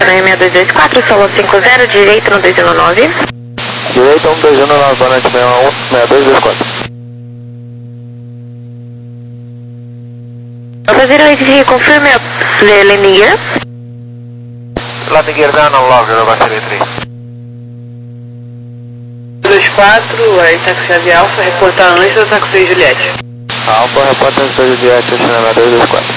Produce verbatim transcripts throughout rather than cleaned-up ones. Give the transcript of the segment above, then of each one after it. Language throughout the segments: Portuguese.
seis dois dois quatro, solo cinco zero, direito no dois um nove. Direito no dois um nove, boa noite, seis um, seis dois dois quatro. Alpha zero eight, confirme a landing gear. Landing gear down on log, Alpha zero eight three. dois quatro, aí taxi Ave Alfa, reportar antes do taxi Juliette. Alfa, reporta antes da Juliette, seis dois dois quatro.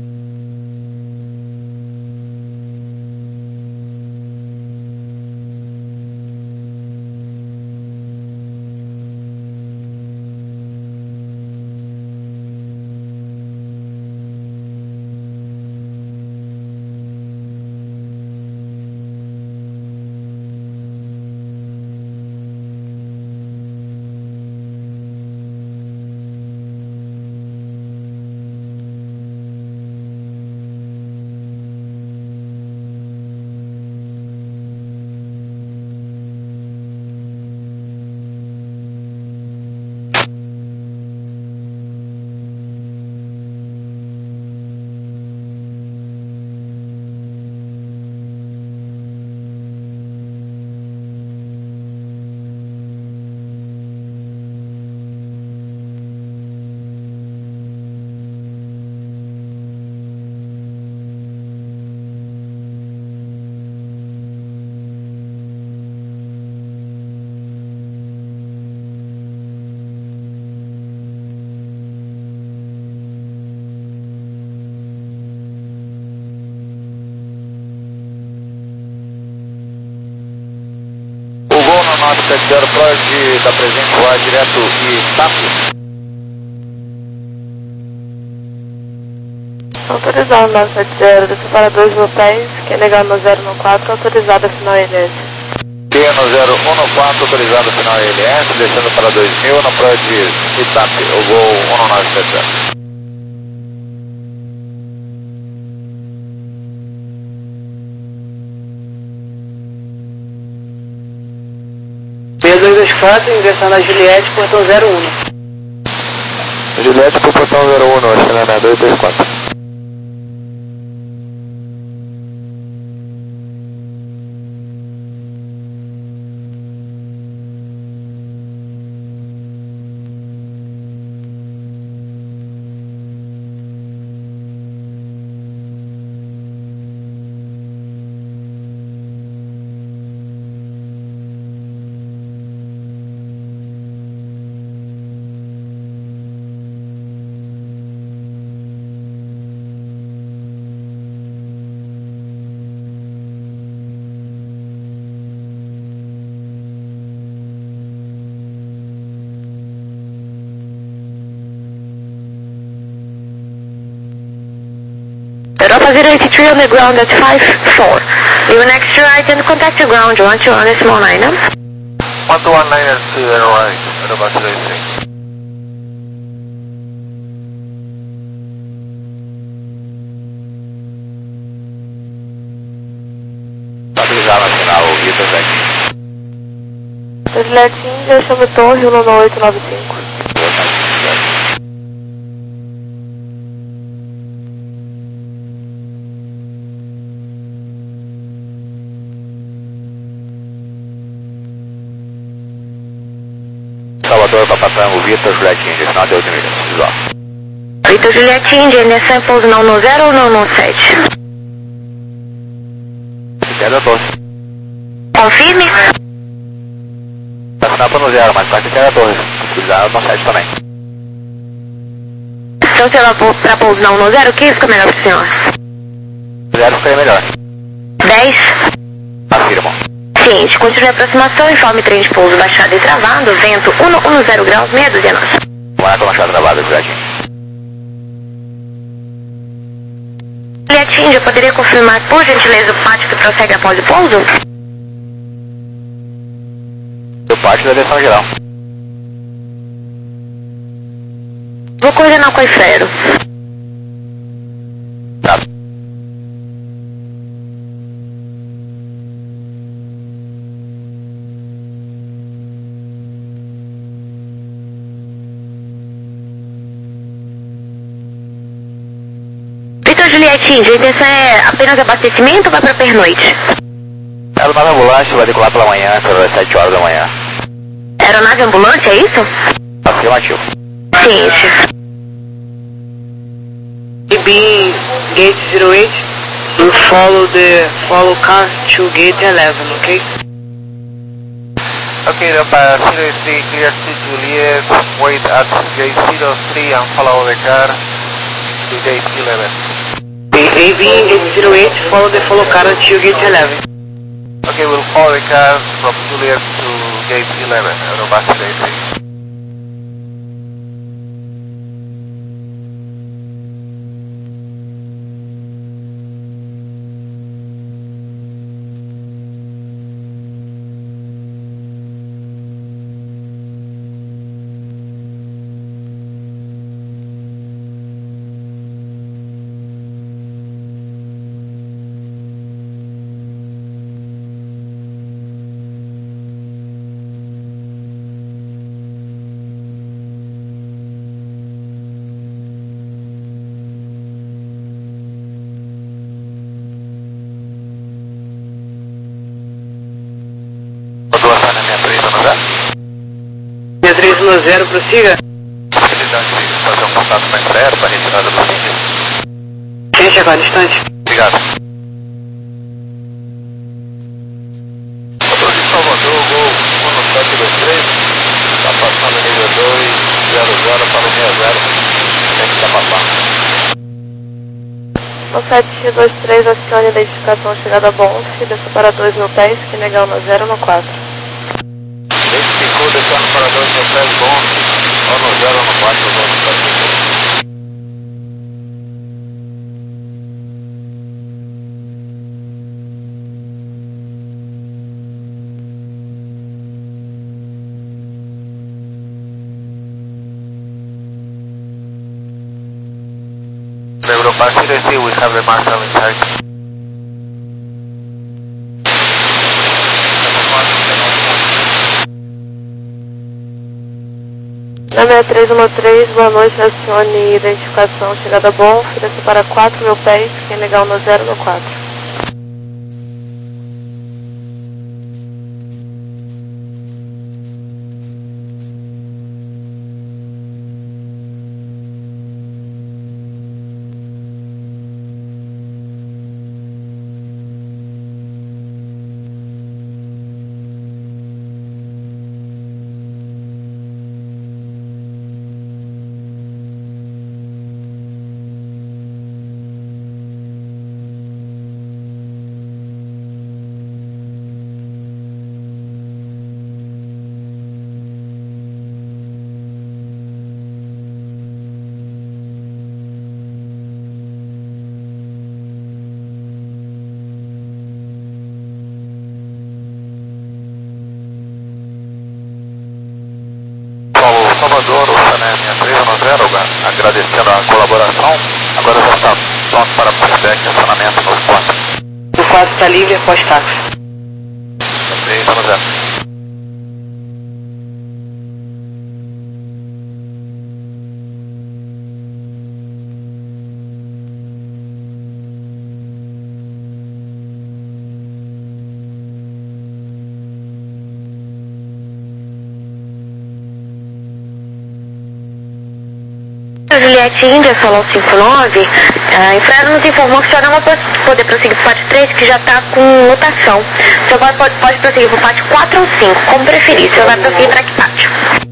Zero Prod da presente voar direto e TAP. Autorizado nove sete zero, desce para dois locais, que é legal no zero um quatro, autorizado final I L S. T no zero um quatro, autorizado final I L S, descendo para dois mil no Prod e TAP, o voo um nove sete zero. seis dois dois quatro, ingressando na Juliette, portão zero um. Juliette para o portão zero um, seis dois dois quatro. Alpha zero eight three on the ground at five four. You an extra right and contact your ground one two one small nine. one two one nine to the right, Alpha zero eight three. Estabilizar na final, o Vitor Zé. Juliette Índia, chama Torre um oito nove cinco. Salvador, Papa Tango, Vitor, Juliette Índia, final de oito milhas, visual. Vitor Juliette Índia, N S samples não no zero ou não no sete? Queda torre. Confirme. Tá sample no zero, mas vai ter queda torre. Cuidado no sete também. Então se ela for pra pouso não no zero, o que fica melhor pro senhor? Zero ficaria melhor. dez. Afirmo. Seguinte, continue a aproximação, informe trem de pouso baixado e travado, vento cento e dez graus, meia dúzia nossa. Vai com a baixada travada, Juliette. Juliette Índia, poderia confirmar por gentileza o pátio que prossegue após o pouso? Do pátio da direção geral. Vou coordenar com o Ifero. Tá. Juliette Índia, a intenção é apenas abastecimento ou vai pra pernoite? Aeronave ambulância vai decolar pela manhã, pelas sete horas da manhã. Aeronave ambulância, é isso? Afirmativo. Ciente. Being gate zero eight, you follow the follow car to gate eleven, okay? Okay, the zero three clear to Juliet, wait at gate zero three and follow the car to gate eleven. A B in gate zero eight, follow the follow car until gate eleven. Okay, we'll follow the car from Juliet to gate eleven, Aerobus zero three. Minha três um zero, prossiga. Fazer um contato mais perto para retirada do vídeo. Gente, agora, distante. Obrigado. Motor de Salvador, Gol um sete dois três, está passando nível dois zero zero para o seis zero, tem que estar passando. um sete dois três, acione identificação chegada a Bonf, desça para dois mil pés, que negar no zero no quatro. Identificou, descendo para dois mil pés, bom, ou no zero no quatro, vamos para o Europa City, we have the marshal in sight. Na seis três um três, boa noite, acione identificação chegada a Bonf, desça para quatro mil pés, quem negar no zero no quatro. Salvador, o Sané seis um zero, agradecendo a colaboração, agora já está pronto para pushback e acionamento no quatro. O quatro está livre após táxi. seis um zero. Juliette Índia, Salão cinco nove, a Infraero nos informou que só não vai poder prosseguir para o pátio três, que já está com lotação. Só pode, pode, pode prosseguir para o pátio quatro ou cinco, como preferir. Só vai prosseguir para que pátio?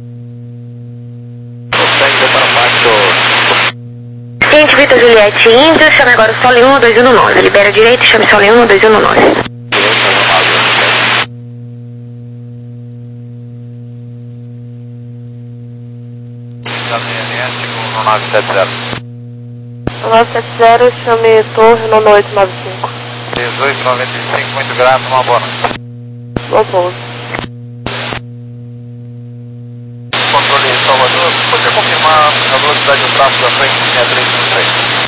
Ciente, Vitor Juliette Índia, chame agora o Sole um dois um nove. Libera a direita e chame Sole um dois um nove. nove sete zero. nove sete zero, chame Torre no oito nove cinco. dezoito noventa e cinco, muito grato, uma boa noite. Bom pouso. Controle de Salvador, pode confirmar a velocidade do tráfego da frente seis três um três.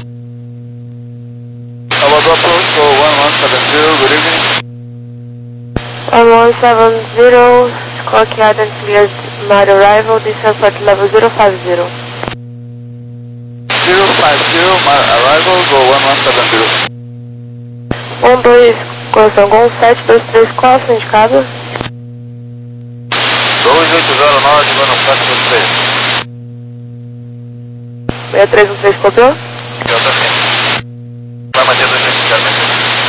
Salvador approach for one one seven zero, good evening. one one seven zero, clock and clear night arrival, descent at level zero five zero. zero five zero, arrival, go one one seven zero. um dois, correção Gol sete dois três, qual a sua indicada? dois oito zero nove, Gol sete dois três. seis três um três, copiou? Delta sim. Vai manter dois oito zero nove.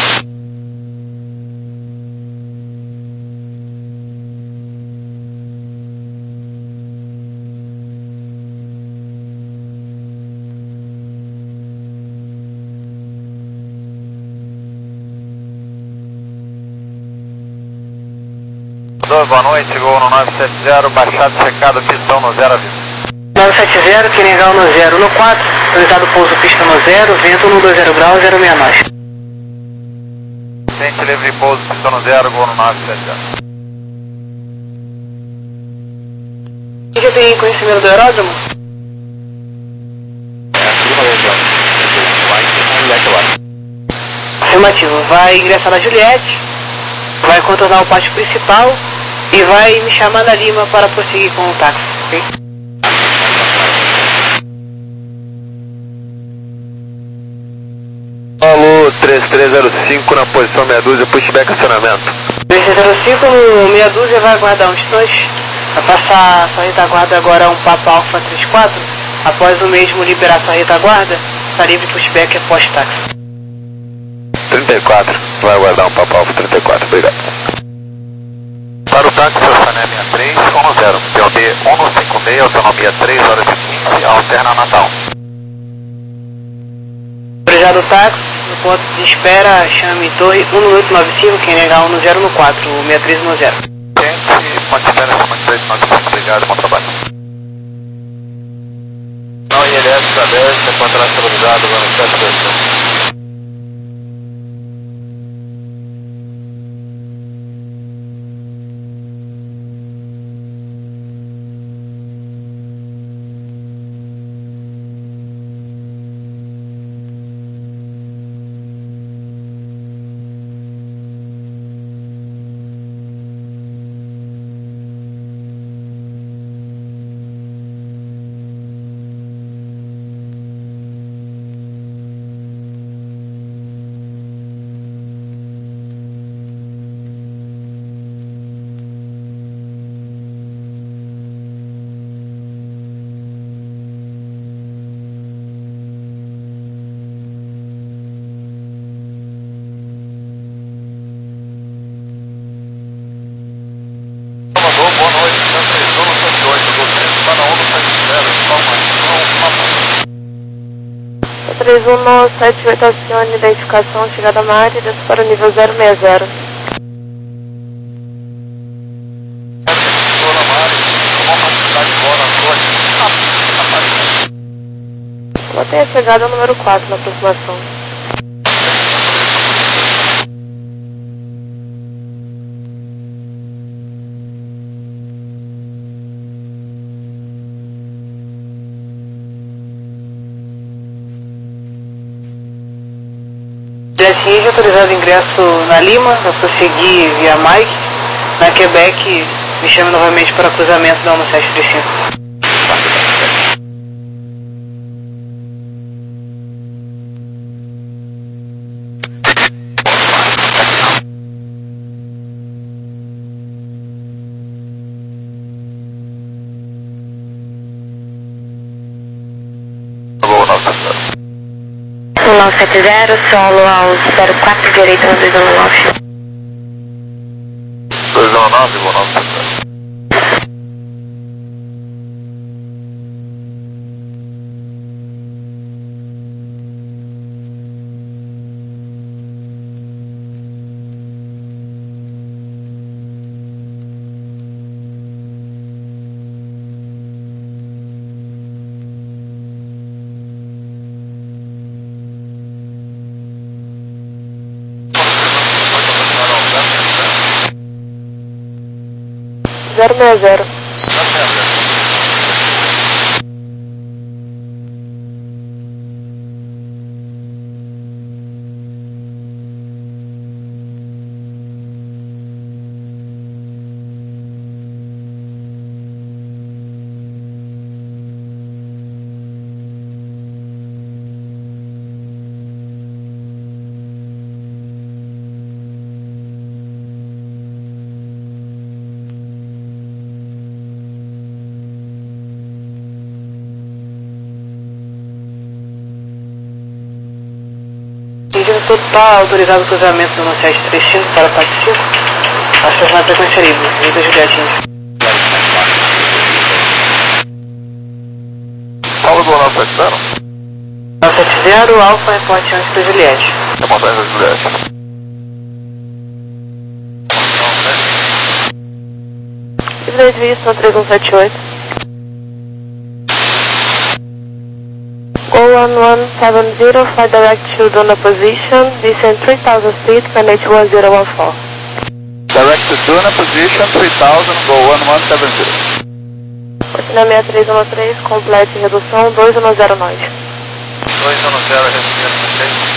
Boa noite, Gol no nove sete zero, baixado, checado, pistão no zero aviso. nove sete zero, que legal no zero no quatro, realizado pouso pista no zero, vento no dois zero graus, zero seis nove. Tente livre pouso, pistão no zero, Gol no nove sete zero. Já tem conhecimento do aeródromo? É, tudo no região. Vai ter lá. Afirmativo, vai ingressar na Juliette, vai contornar o pátio principal e vai me chamar na Lima para prosseguir com o táxi, ok? Alô, três três zero cinco na posição meia dúzia, pushback acionamento. três três zero cinco no meia dúzia vai aguardar um instante, vai passar a sua retaguarda agora um Papa Alpha trinta e quatro, após o mesmo liberar sua retaguarda, está livre pushback após táxi. trinta e quatro, vai aguardar um Papa Alpha trinta e quatro, obrigado. Para o táxi, Sané sessenta e três, um zero, P O B um cinco seis, autonomia três horas e quinze, alterna Natal. Obrigado, táxi, no ponto de espera, chame torre um oito nove cinco, quem negar um no zero no quatro, seis três um zero. Gente, ponto de espera, chama três nove cinco, obrigado, bom trabalho. Não, I L S aberto, encontrar estabilizado, agora no sete dois zero. três um nove sete oito, acione identificação, chegada à área, desce para o nível zero seis zero. Ela tem a chegada número quatro na aproximação. Assim, autorizado ingresso na Lima, vai prosseguir via Mike. Na Quebec, me chame novamente para cruzamento da um sete três cinco. nove sete zero, solo ao zero quatro, direito no dois um nove. dois um nove, vou nove sete zero. zero seis zero. está autorizado o cruzamento no sete três cinco para quatro cinco. Acessar a frequência livre, Vida Juliette. Fala do nove sete zero. nove sete zero, Alfa, reporte antes da Juliette. É montagem da Juliette. dois Vista, três um sete oito. Go one one seven zero, fly direct to Duna position, descend three thousand feet, P N H one zero one four. Direct to Duna position, three thousand, go one one seven zero. Rotina seis três um três, complete redução dois um zero nove. dois um zero, redução.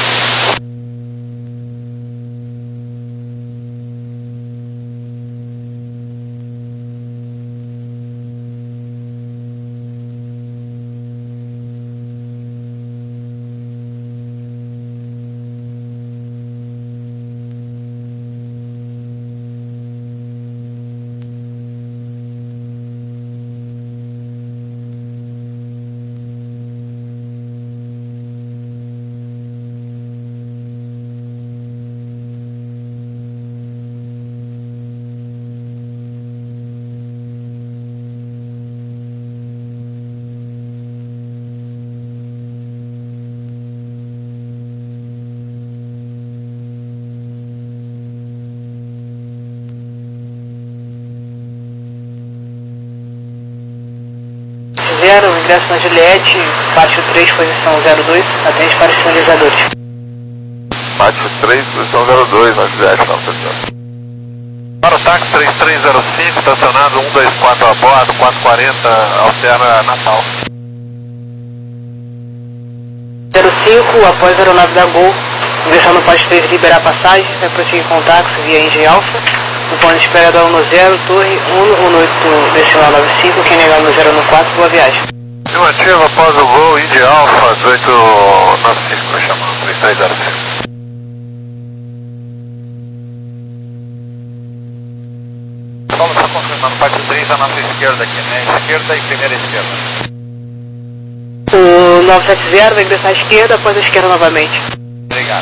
zero, ingresso na Juliette, pátio três, posição zero dois, atende para os sinalizadores. Pátio três, posição zero dois, na Juliette, não, pessoal. Para o táxi três três zero cinco, estacionado um dois quatro a bordo, quatro quarenta, altera Natal. zero cinco, após a aeronave da Gol, ingressão no pátio três, liberar passagem, vai prosseguir com táxi via Engine Alpha. O ponto de espera do um zero, torre um um oito, decimal nove cinco, quem negar no zero um quatro, boa viagem. Estimativa após o voo, Indy Alpha, dezoito nove cinco, chamando, três três zero cinco. Vamos só confirmando, pátio três à nossa esquerda aqui, né? Esquerda e primeira esquerda. O nove sete zero vai ingressar à esquerda, após a esquerda novamente. Obrigado.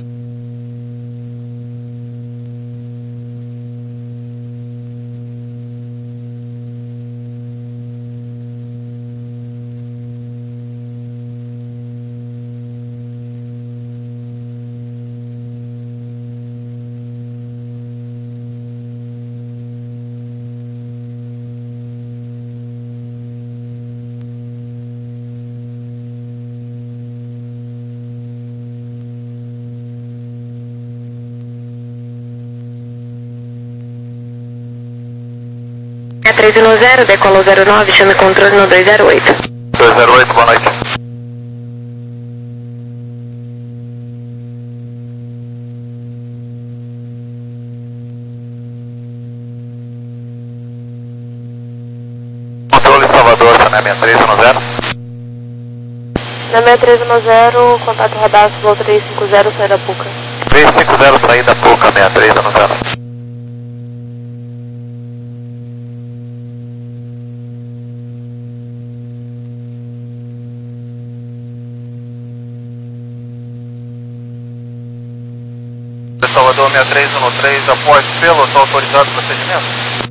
três um zero, decola zero nove, chame controle no dois zero oito. dois zero oito, boa noite. Controle Salvador, Sané seis três um zero. Na seis três um zero, contato radar, voo três cinco zero, saída Puca. três cinco zero, saída Puca, seis três um zero. Salvador seis três um três, após pelo, está autorizado o procedimento?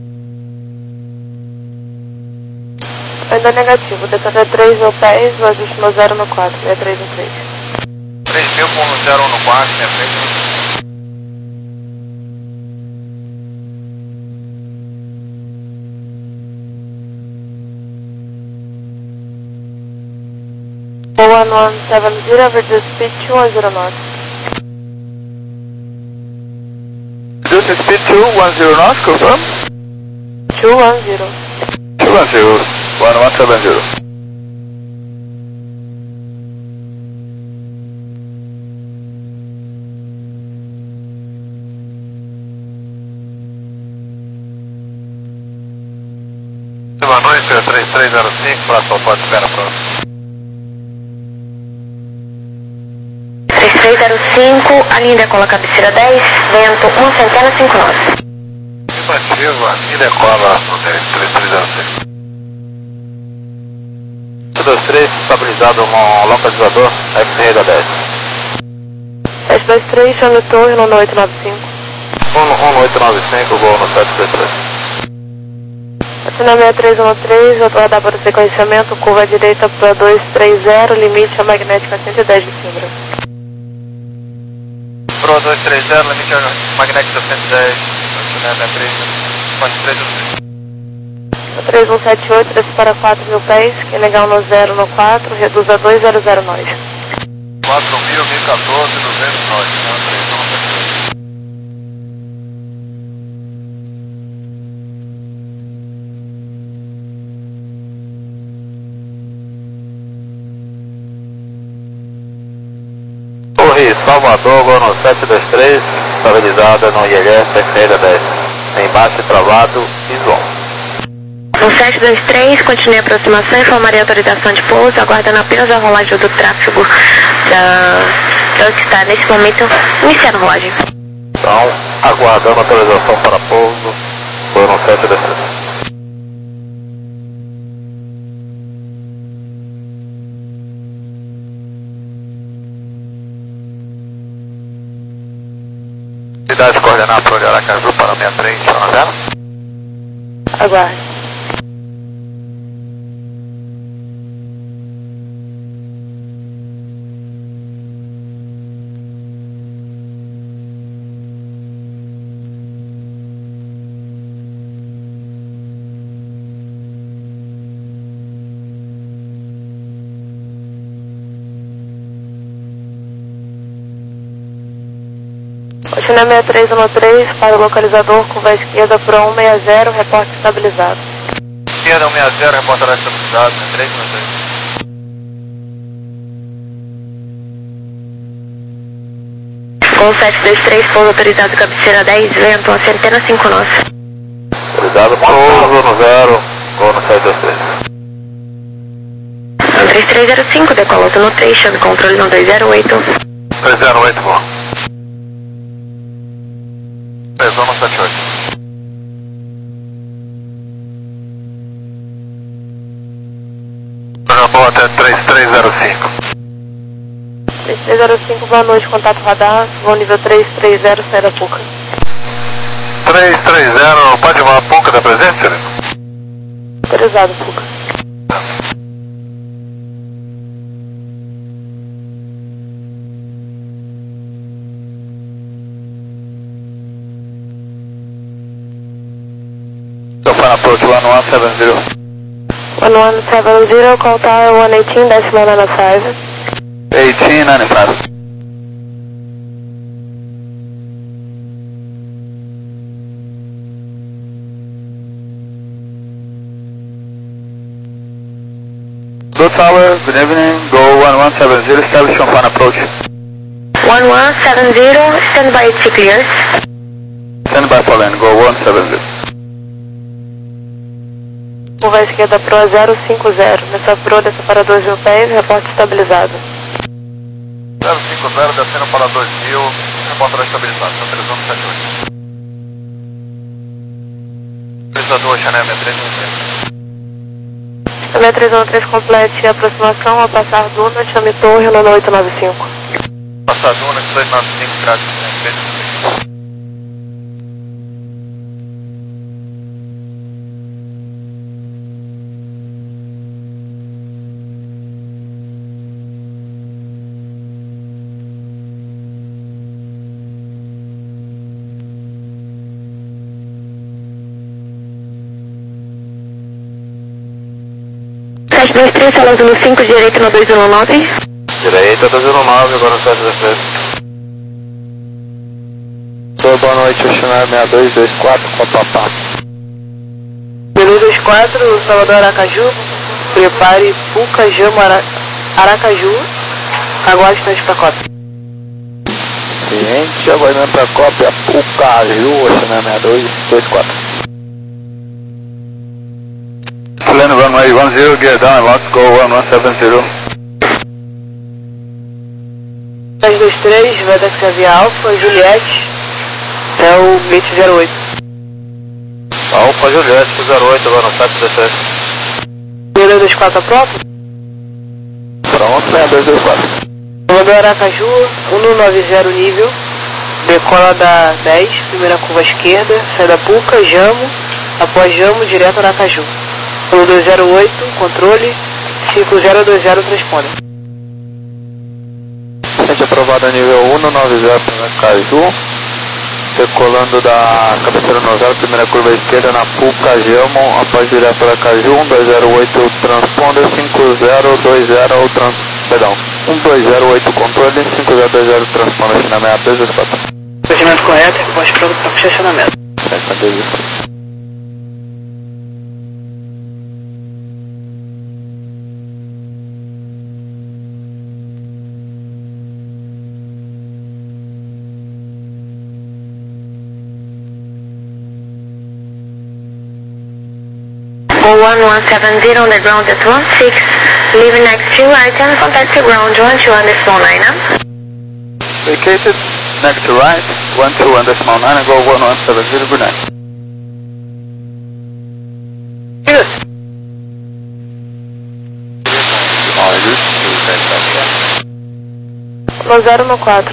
Ainda negativo, descender três mil pés, o ajuste no zero no quatro, seis três um três. três mil com zero no quatro, seis três um três. one one seven zero, reduce speed two one zero knots. Reduce speed two one zero knots, confirm? two one zero. two one zero, one one seven zero. Boa noite, três três zero cinco, próximo pode espera próximo. três três zero cinco, a linha decola cabeceira dez, vento uma centena cinco nove. Estimativa, linha decola no três três zero cinco. dois três, estabilizado um localizador, X-Ray da dez. seis dois três, chame torre no oito nove cinco. um no oito nove cinco, voo no sete dois três. Assina seis três um três, vou aguardar para o sequenciamento, curva à direita para dois três zero, limite a magnética cento e dez de Simbra. Pro dois três zero, limite a magnética cento e dez, assina seis três, quatro três um três. três um sete oito, desce para quatro mil pés, que é legal no zero no quatro, reduz a dois zero zero nós. quatro mil, mil e quatorze, duzentos nós, três um sete oito. Torre Salvador, voo no sete dois três, estabilizada no I L S F L dez. Embaixo travado, visual. No sete dois três, continue a aproximação, informarei a autorização de pouso, aguardando apenas a rolagem do tráfego da, da que está nesse momento iniciando a rolagem. Então, aguardando a autorização para pouso, voo no sete dois três. Unidade coordenada para o Aracaju para sessenta e três, chama zero. Aguarde. China seis três um três, para o localizador, curva à esquerda para um seis zero, reporte estabilizado. Esquerda um seis zero, reporte estabilizado, três um três. Com sete dois três, pouso autorizado, cabeceira dez, vento, a centena cinco nós. Autorizado, pouso no zero, voo no sete dois três. No três três zero cinco, decola no três, chame controle no dois zero oito. dois zero oito, voo. três um no sete oito. Boa até três três zero cinco. três três zero cinco, boa noite, contato radar, voo nível três três zero, sai da Puca. três três zero, pode voar a Puca da presente, senhor? Autorizado, Puca. Approach one one seven zero. one one seven zero, call tower one eighteen, decimal ninety-five. eighteen ninety-five. Blue Tower, good evening, go one one seven zero, establish on final approach. one one seven zero, stand by T clears. Stand by for land, go one seven zero. Curva à esquerda Pro zero cinco zero, nessa Pro, desce para dois mil pés, reporte estabilizado. zero cinco zero, descendo para dois mil, reporte estabilizado, autorizando sete oito. Autorizador, Chanel seis três um três. seis três um três, complete a aproximação, ao passar Duna, chame torre no oito nove cinco. Passar Duna, dois nove cinco, graças a Deus. sete dois três, salas no cinco, direita no dois um nove. Direita dois um nove, agora no sete dois três. Sou boa noite, o China seis dois dois quatro, com papá. Beleza dois quatro, Salvador Aracaju, prepare Puca, Jama, Ara... Aracaju, aguarde instante para cópia. Ciente, aguardando para cópia, Puca, Ju, China seis dois dois quatro. Plan runway one zero, gear down, let's go one one seven zero. sete dois três, Vedex Avia Alfa, Juliette, é o Blitz zero oito. Alfa Juliette zero oito, agora no sete dois três. Beleza dois quatro, pronto? Pronto, seis dois dois quatro. Comando Aracaju, um nove zero nível, decola da dez, primeira curva à esquerda, sai da Puca, Jamo, após Jamo, direto Aracaju. um dois zero oito, controle, cinco zero dois zero, responde. Sente aprovado a nível um nove zero para Aracaju, decolando da cabeceira no zero, primeira curva à esquerda na Puca, Jamo, após direto Aracaju, um dois zero oito, transponder, cinco zero dois zero, trans... perdão, um dois zero oito, controle, cinco zero dois zero, transponder, final sessenta e dois, quatro. Procedimento correto, resposta para o estacionamento. sessenta e dois. one one seven zero on the ground at one six, leaving next to right and contact the ground one two on the small nine. Vacated, next to right, one two on the small nine, and go one one seven zero, good night. Yes. um zero um quatro.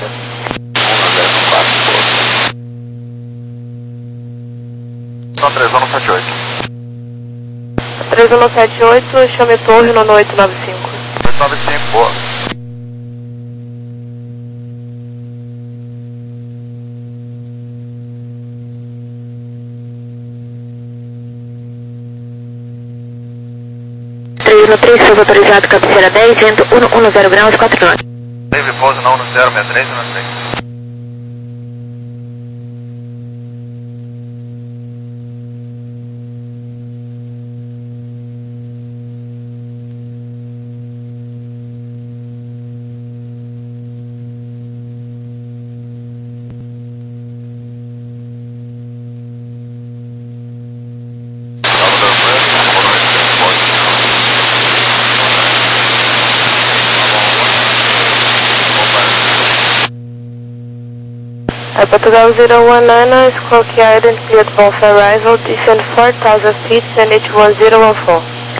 São três um sete oito. três um sete oito, chame torre no oito nove cinco. oito nove cinco, boa. três um três, pouso autorizado, cabeceira dez, vento um um zero graus, quatro nove. Dave, pouso na um zero seis três, um seis. Uh, Portugal zero one nine, Squawky Island, cleared both arrival, descend four thousand feet, and H one zero one four.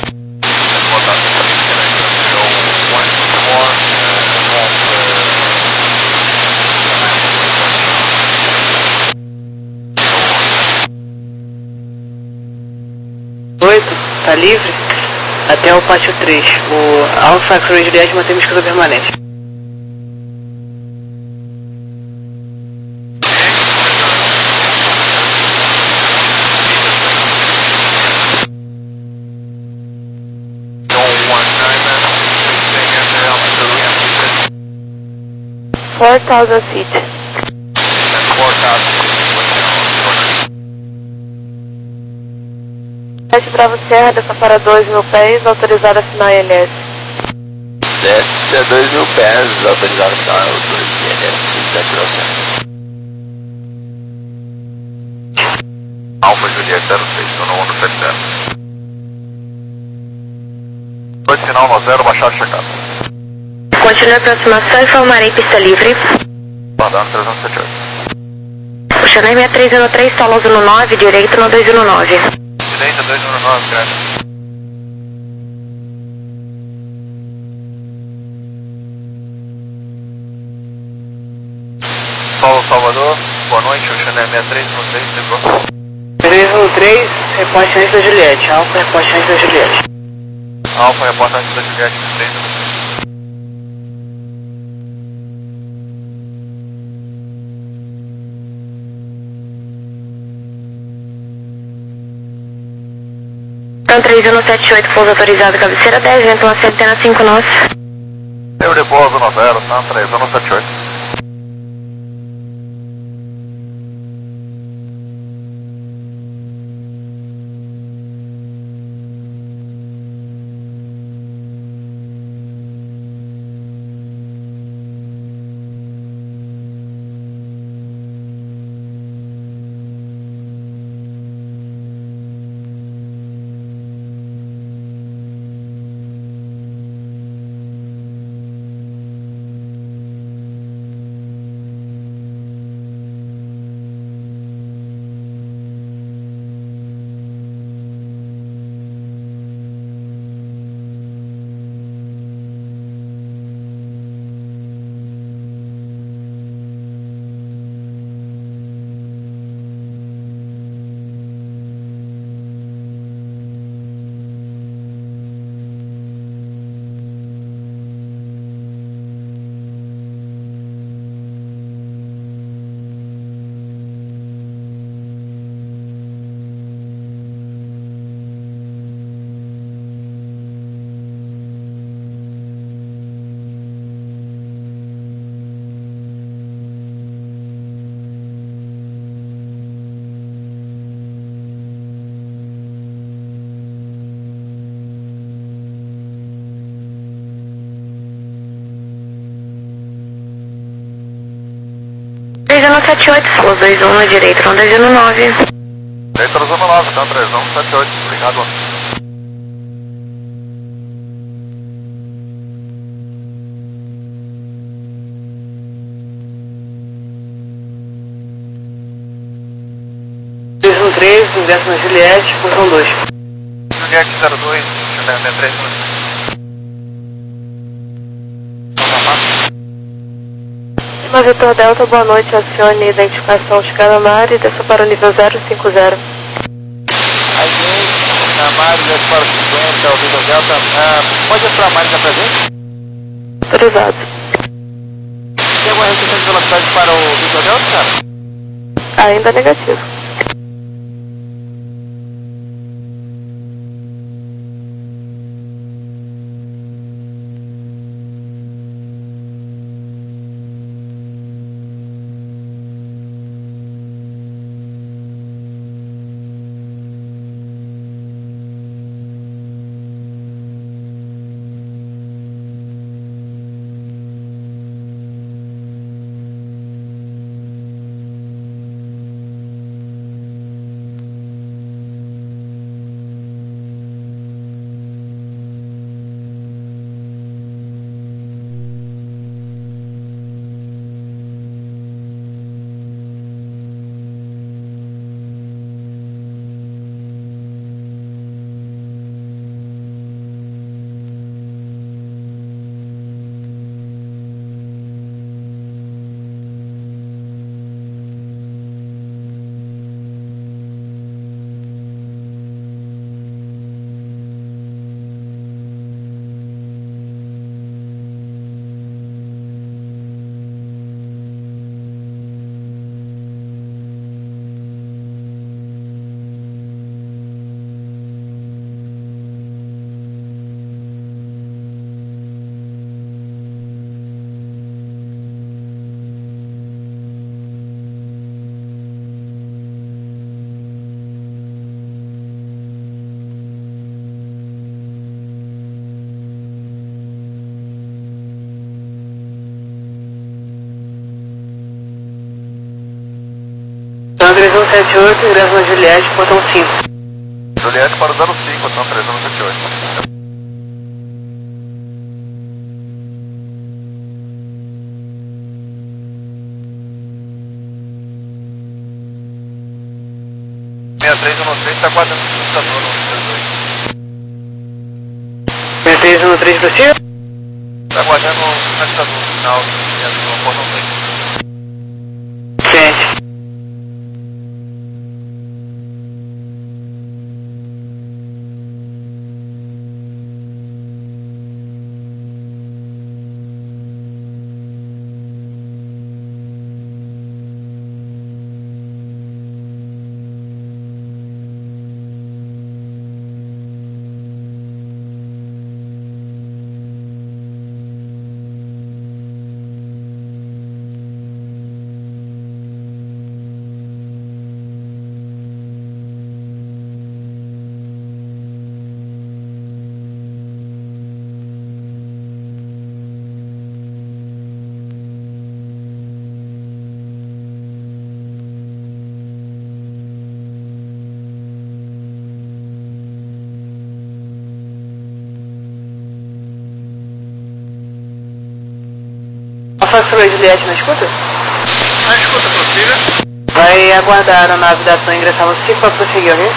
oito, tá livre até o pátio três. O Alpha X-Ray Juliette mantém escuta permanente. four thousand feet. sete Bravo Serra, desça para dois mil pés, autorizado a assinar I L S. Desce a dois mil pés, autorizado a assinar I L S, sete Bravo Serra. Alfa Juliette zero seis, estou no um sete zero. Dois sinal no zero, baixar checado. Continue a aproximação, informarei pista livre. Guardando três um sete oito. O Chanel sessenta e três um três, Saloso no nove, direito no dois um nove. Direita dois um nove, grande. Solo Salvador, boa noite, o Chanel sessenta e três um três, chegou. três um três, reposte antes da Juliette. Alfa, reposte antes da Juliette. Alfa, reporta antes da Juliette, três um três. Então três um sete oito, pouso autorizado, cabeceira dez, vento uma centena cinco nós. Eu de pouso no zero, tá? três um sete oito. Destino sete oito, Solo dois um na direita, Ronda Destino nove. Direita Zona nove, tá? três um sete oito, obrigado. dois um três, ingresso na Juliette, portão dois. Juliette zero dois, sessenta e três. Lima Vitor Delta, boa noite, acione a identificação de Canamar e desça para o nível zero cinco zero. Aí, na Mari, desce para o cinquenta, o Vitor Delta, ah, pode entrar a Mari na presente? Autorizado. Tem alguma restrição de velocidade para o Vitor Delta, cara? Ainda negativo. três um sete oito, ingresso na Juliette, portão cinco. Juliette para o zero cinco, então três um sete oito. sessenta e três um três está guardando o computador no sessenta e três um três para cima? Está guardando o computador no final do portão três. Sente. Foxtrot Juliette na escuta? Na escuta, prossiga. Vai aguardar a nave da TAM ingressar no cinco para prosseguir, ok?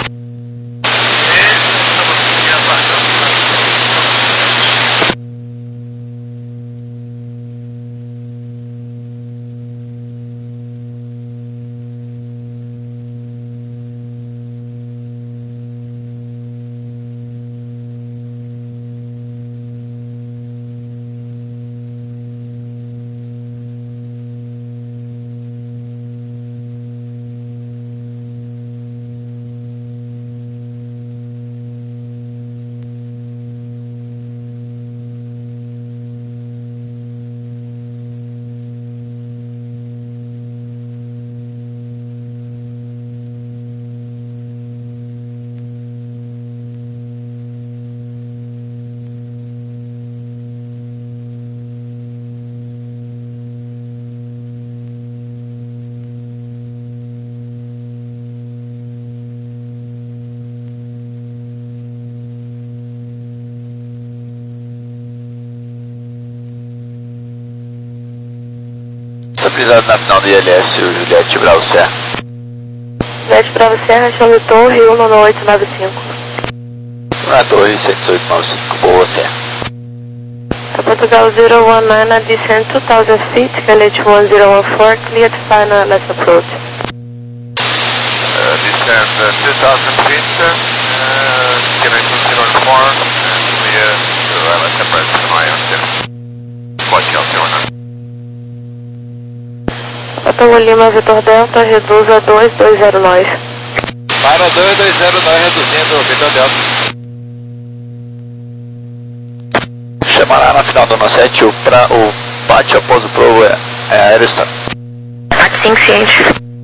estabilizado na final do I L S, o Juliette Bravo Serra. Juliette Bravo Serra, chame Torre um nove oito nove cinco. Na Torre sete oito nove cinco, boa Serra. Portugal zero one nine, descend two thousand feet, L H one zero one four, cleared final, let's approach. Uh, descend uh, two thousand feet, uh, L H one zero one four, and clear to let's approach to my own. Pode alternar. Ottawa Lima, Vitor Delta, reduz a dois dois zero nove. Para dois dois zero nove, reduzindo, Vitor Delta. Chamará na final do ano sete, o, pra, o pátio após o provo é, é Aerostar. Pátio cinco ciente.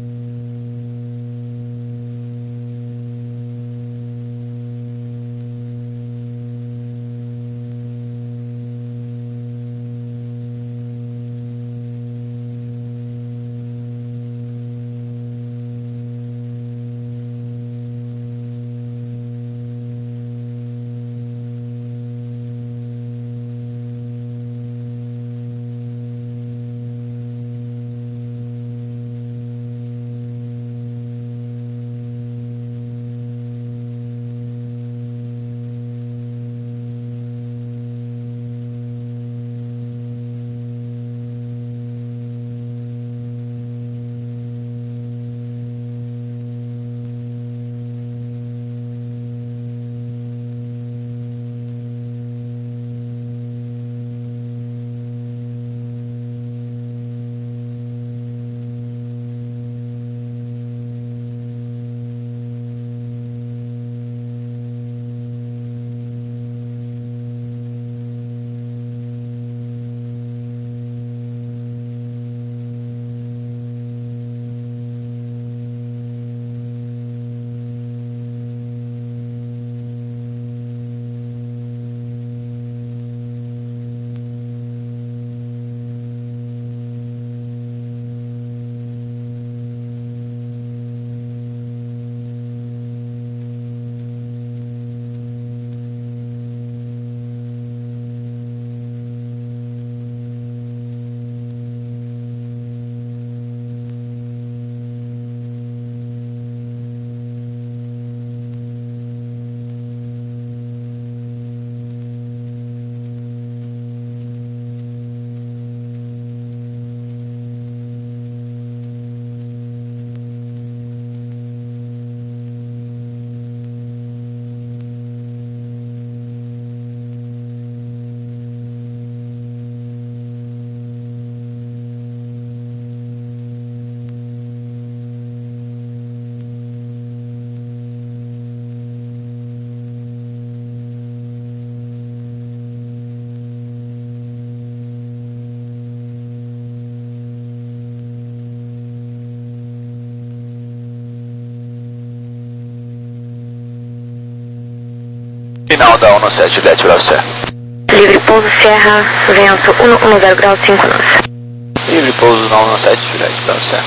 Final da um sete, Juliette Bravo Serra. Livre pouso Serra, vento um zero grau cinco nove. Livre pouso na um sete, Juliette Bravo Serra.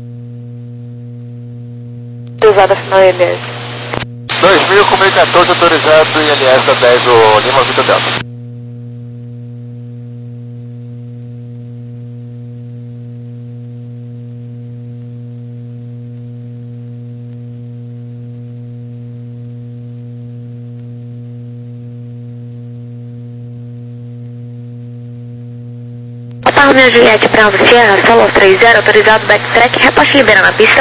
Usada final I L S. dois mil com mil e quatorze autorizado I L S a dez do Lima Vitor Delta. Romeo Juliette Bravo Sierra, solo três zero, autorizado backtrack, reposte liberando a pista.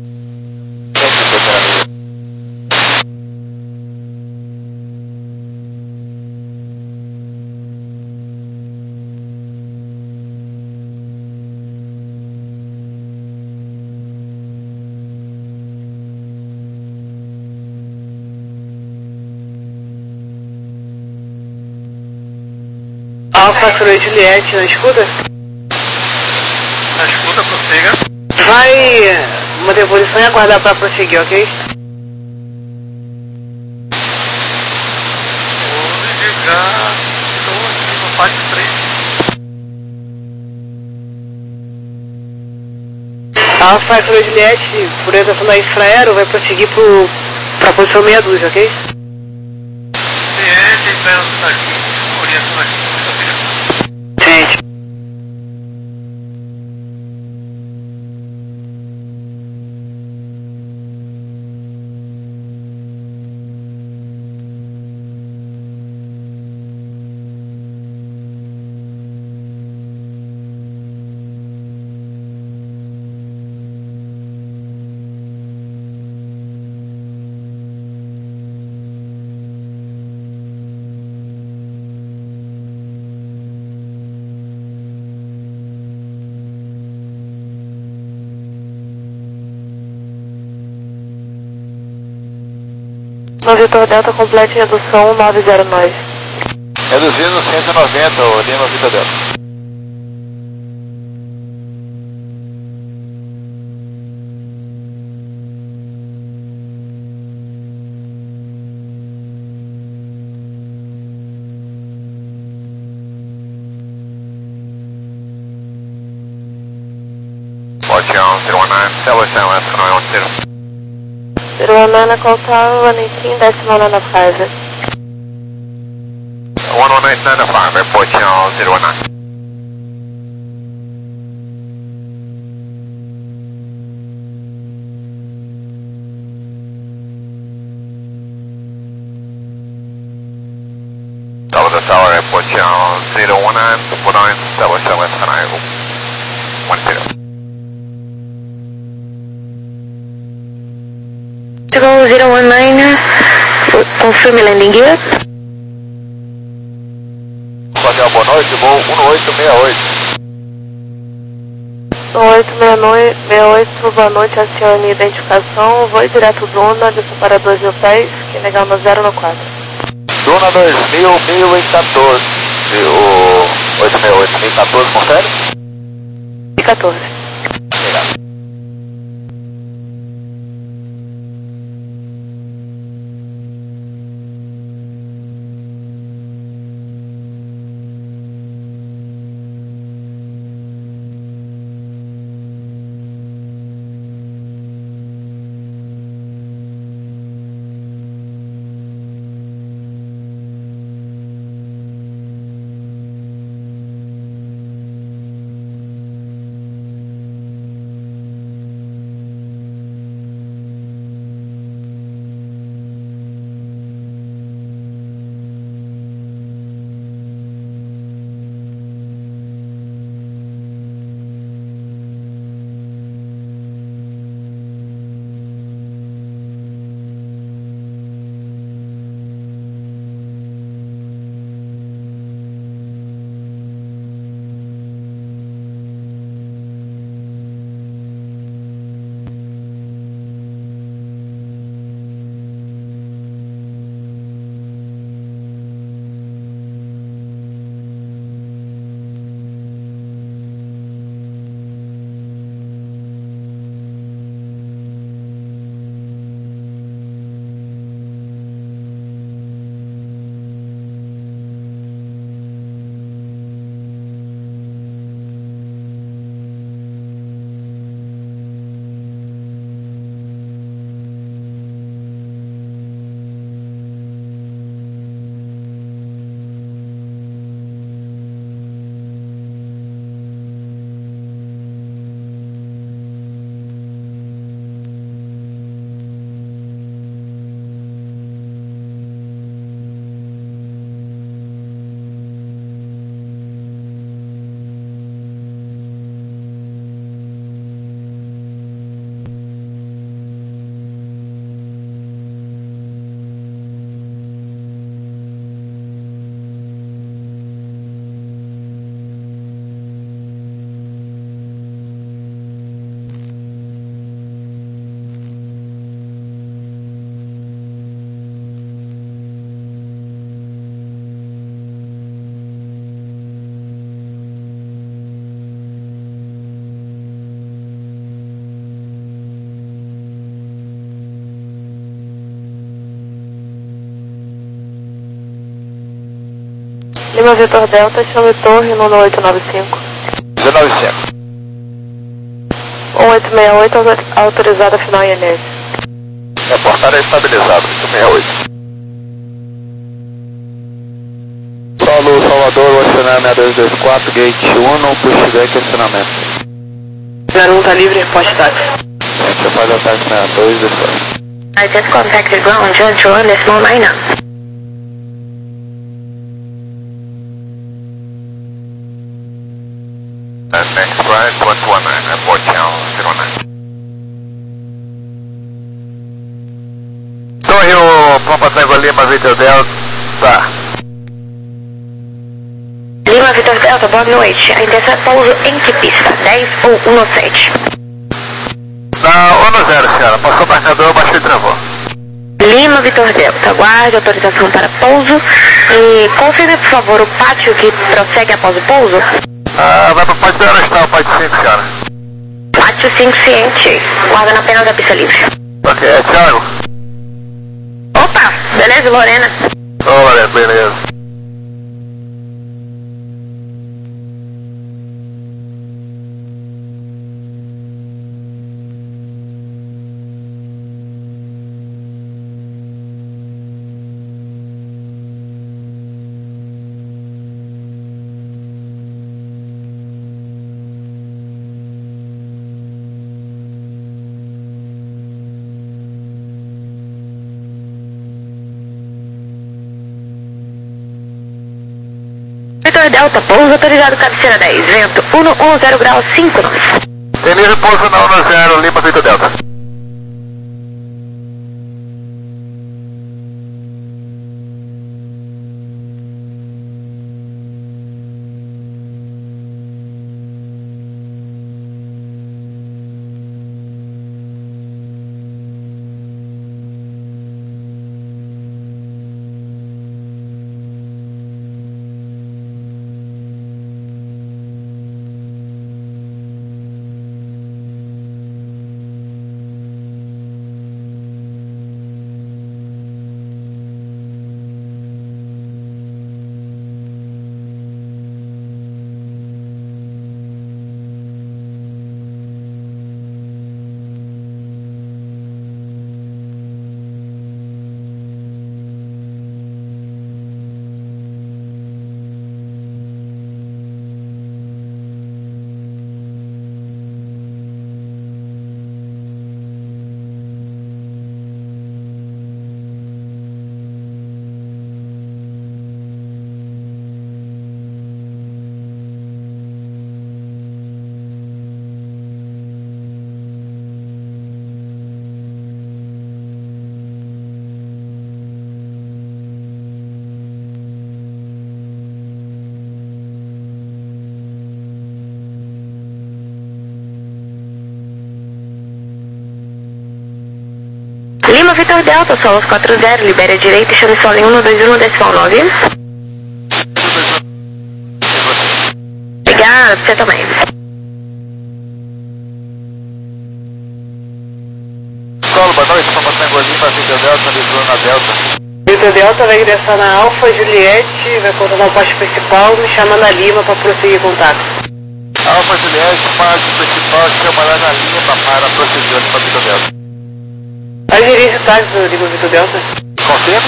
Alfa Cruz Juliette, não escuta? Na escuta, prossiga. Vai manter posição e aguardar para prosseguir, ok? Vou ligar. Estou aqui no faixa três. Alfa Cruz Juliette, por orientação da Infraero, vai prosseguir para a posição meia dúzia, ok? C S, Infraero do Sargento, orientação da Gente. Lima Vitor Delta, complete redução nove zero nove. Reduzindo cento e noventa, o Lima Vitor Delta. Fortune zero one nine, establish left runway one zero. zero one nine, call tower, one eighteen, decimal nine five. one one eight nine five, airport channel zero one nine. Top of the tower, airport channel zero one nine, one nine, establish left runway one zero. Chicago zero one nine, confirme landing gear. Hotel, boa noite, voo um oito seis oito. um oito seis oito, boa noite, acione identificação, voo direto Duna, desça para dois mil pés, que legal no zero no quatro. Duna dois mil, mil e quatorze, o oito seis oito, mil e quatorze, confere? mil e quatorze. Lima Vitor Delta, chame torre no oito nove cinco. zero nove cinco. um oito seis oito, autorizada final I N S. Reportar é estabilizado, oito seis oito. Solo Salvador, Oceanar seis dois dois quatro, gate um, pushback acionamento. zero um tá livre, resposta táxi. A gente faz ataque seis dois dois quatro. I just contacted ground, Judge one, decimal nine up. Next flight, one one nine, airport channel zero nine. Torre, o Pampa Tango Lima, Vitor Delta. Lima Vitor Delta, boa noite. A intenção é pouso em que pista? dez ou sete? Na um zero, senhora. Passou o marcador, baixou e travou. Lima Vitor Delta. Aguarde, autorização para pouso. E confirme, por favor, o pátio que prossegue após o pouso. Ah, vai para o pátio da Aerostar, pátio cinco, senhora. Pátio cinco ciente. Guardando apenas a pista livre. Ok, é Thiago. Opa, beleza, Lorena? Ô, oh, Lorena, beleza. Vitor Delta, pouso autorizado, cabeceira dez, vento um um zero grau cinco nove. Tem livre pouso não no zero, Lima Vitor Delta. Lima Vitor Delta, Solos quatro zero, libere a direita e chame solo em um dois um decimal nove. Obrigada, você também. Solo, boa noite, informação em Lima Vitor Delta, livrando na Delta. Vitor Delta vai ingressar na Alfa Juliette, vai contornar o poste principal, me chama na Lima para prosseguir contato. Alfa Juliette, parte principal, chamará na Lima para prosseguir Lima Vitor Delta. Agilize o táxi do Lima Vitor Delta. Confirma?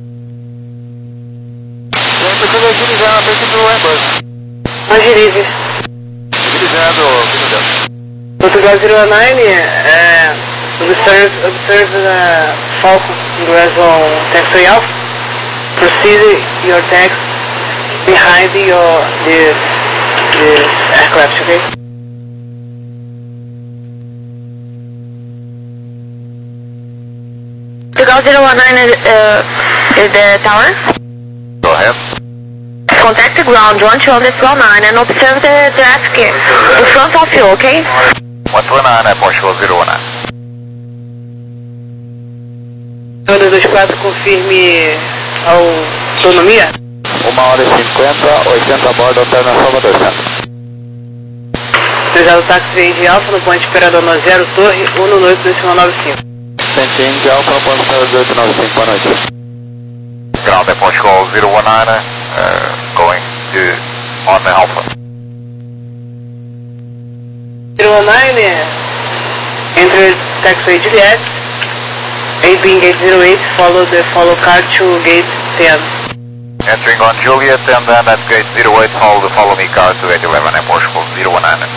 Eu precisa agilizar na frente do Airbus. Agilize. Agilizando o Vitor Delta. Portugal zero nove, é, observe, observe the Falcon ingress on taxiway Alpha. Proceed your taxi behind your, the, the aircraft, okay? Portugal zero nine is, uh, is the tower. Go ahead. Contact the ground one two decimal nine and observe the traffic in front of you, okay? one two nine, Portugal zero nine. dois dois quatro, confirme a autonomia. uma hora e cinquenta, oitenta a bordo, alternação Salvador Centro. Utilizado o táxi de Alfa no ponto esperador no zero, torre um oito decimal nove cinco. Centinho de Alfa no ponto esperador oito nove cinco, boa noite. Ground at Portugal zero one nine, uh, going to on the Alpha. zero nove, enter taxiway Juliet, A B gate zero eight, follow the follow car to gate ten. Entering on Juliet and then at gate zero eight, follow the follow me car to gate eleven at Portugal zero one nine.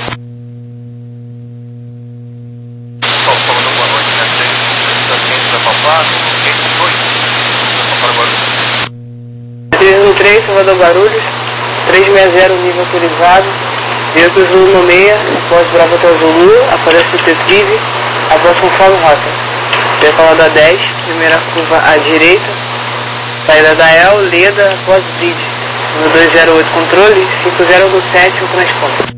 três um três, Salvador Guarulhos, trezentos e sessenta, nível autorizado, Direito Zulu no meia, após Bravo até Zulu, aparece o Tetrive, após conforme rota. Decolada dez, primeira curva à direita, saída da El, Leda, após bridge, no dois zero oito controle, cinco zero um sete, o transponder.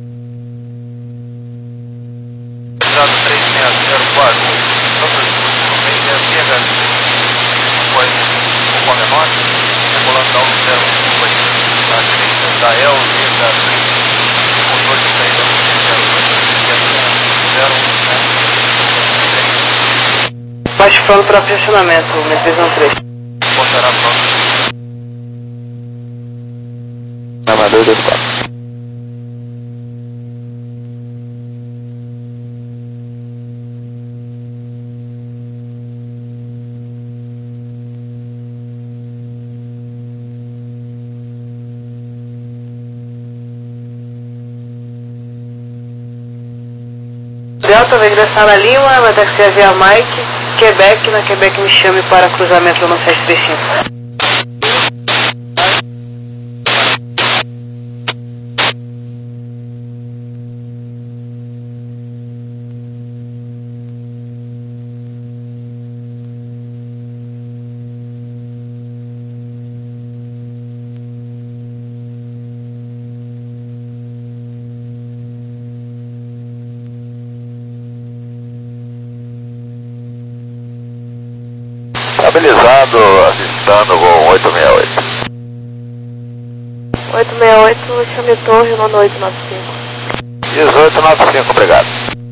três seis zero quatro, pronto para posicionamento, M três um três. Portará pronto. Amador dois quatro. Delta vai ingressar na Lima, vai taxiar via Mike, Quebec, na Quebec me chame para cruzamento no sete três cinco. Estabilizado, avistando com oito seis oito. oito seis oito, chame torre, nono oito nove cinco. dezoito nove cinco, obrigado.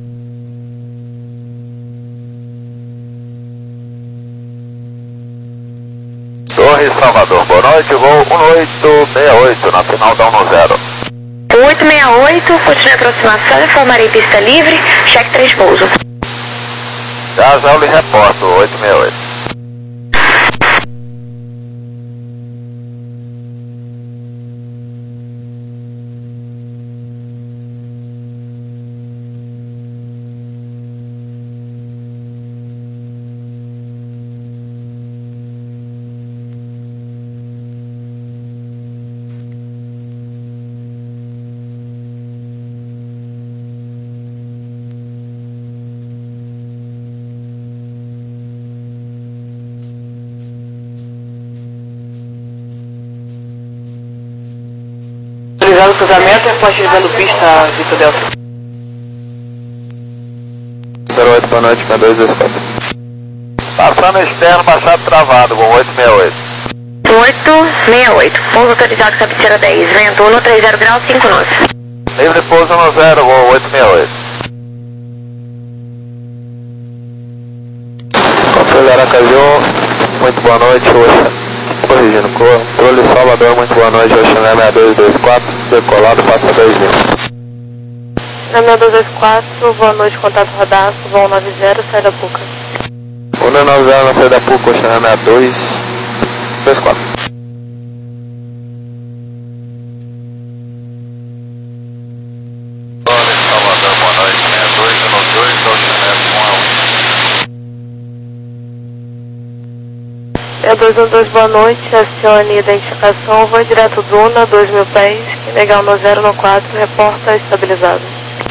Torre Salvador, boa noite, voo um oito seis oito, na final da um zero. oito seis oito, continue a aproximação, informarei pista livre, cheque três pouso. Já já eu lhe reporto, oito seis oito. Finalizado o cruzamento e após chegando pista Vitor Delta. zero oito, boa noite, dois dois quatro. Passando externo, baixado travado, com oito seis oito. oito seis oito, pouso autorizado, cabeceira dez, vento um três zero grau, cinco nove. Livre pouso no zero, com oito seis oito. Controle Aracaju, muito boa noite, hoje. Corrigindo, controle Salvador, muito boa noite, Oxané seis dois dois quatro, decolado, passa dois mil. seis dois dois quatro, boa noite, contato rodaço, voo nove zero, sai da Puca. um nove zero na saída da Puca, Oxané seis dois dois quatro. Salvador, boa noite, seis dois um dois, Oxané um a um. seis dois um dois, boa noite, acione identificação, voo direto Duna, dois mil pés, que legal no zero no quatro, reporta estabilizado.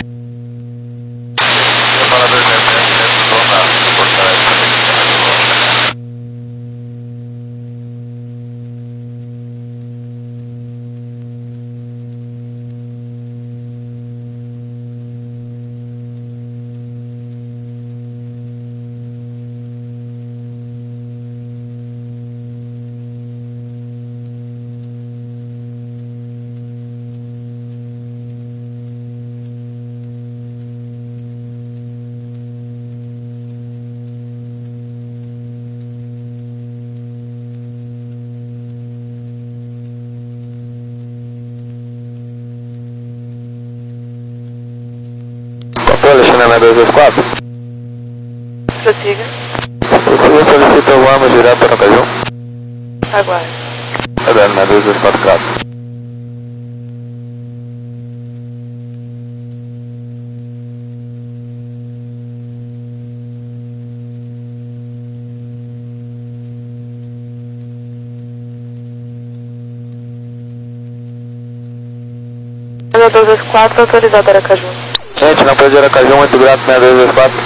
Alexandre dois dois quatro. Prossiga. Prossiga, solicita o arma direto para Aracaju. Aguarde. Alexandre dois dois quatro quatro. seis dois dois quatro, autorizado Aracaju. Gente, não pode Aracaju, muito grato, seis dois dois quatro.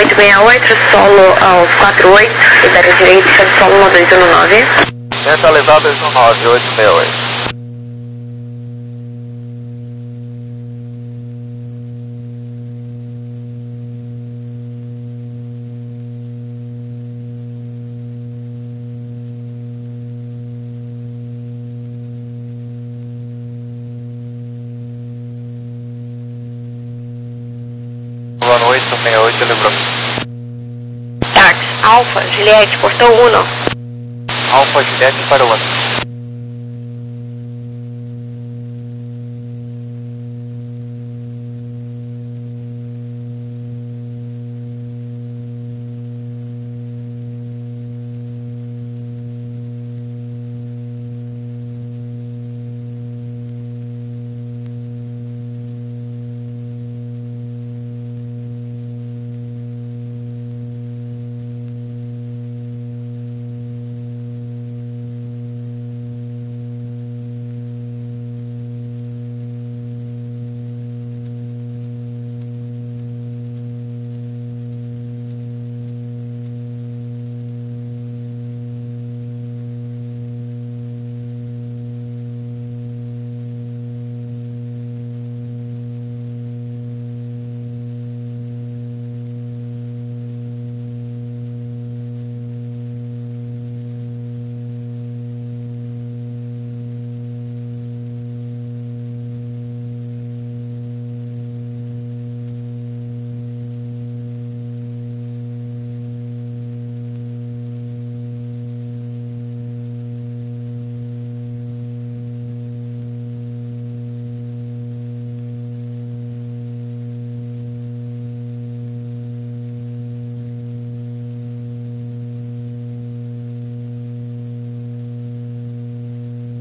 oito seis oito, solo aos quatro oito, libera direito, chave solo um dois um nove. Centralizado dois um nove, oito seis oito. oito seis oito, lembrou. Táxi, Alfa, Juliette, portão um. Alfa, Juliette para o ano.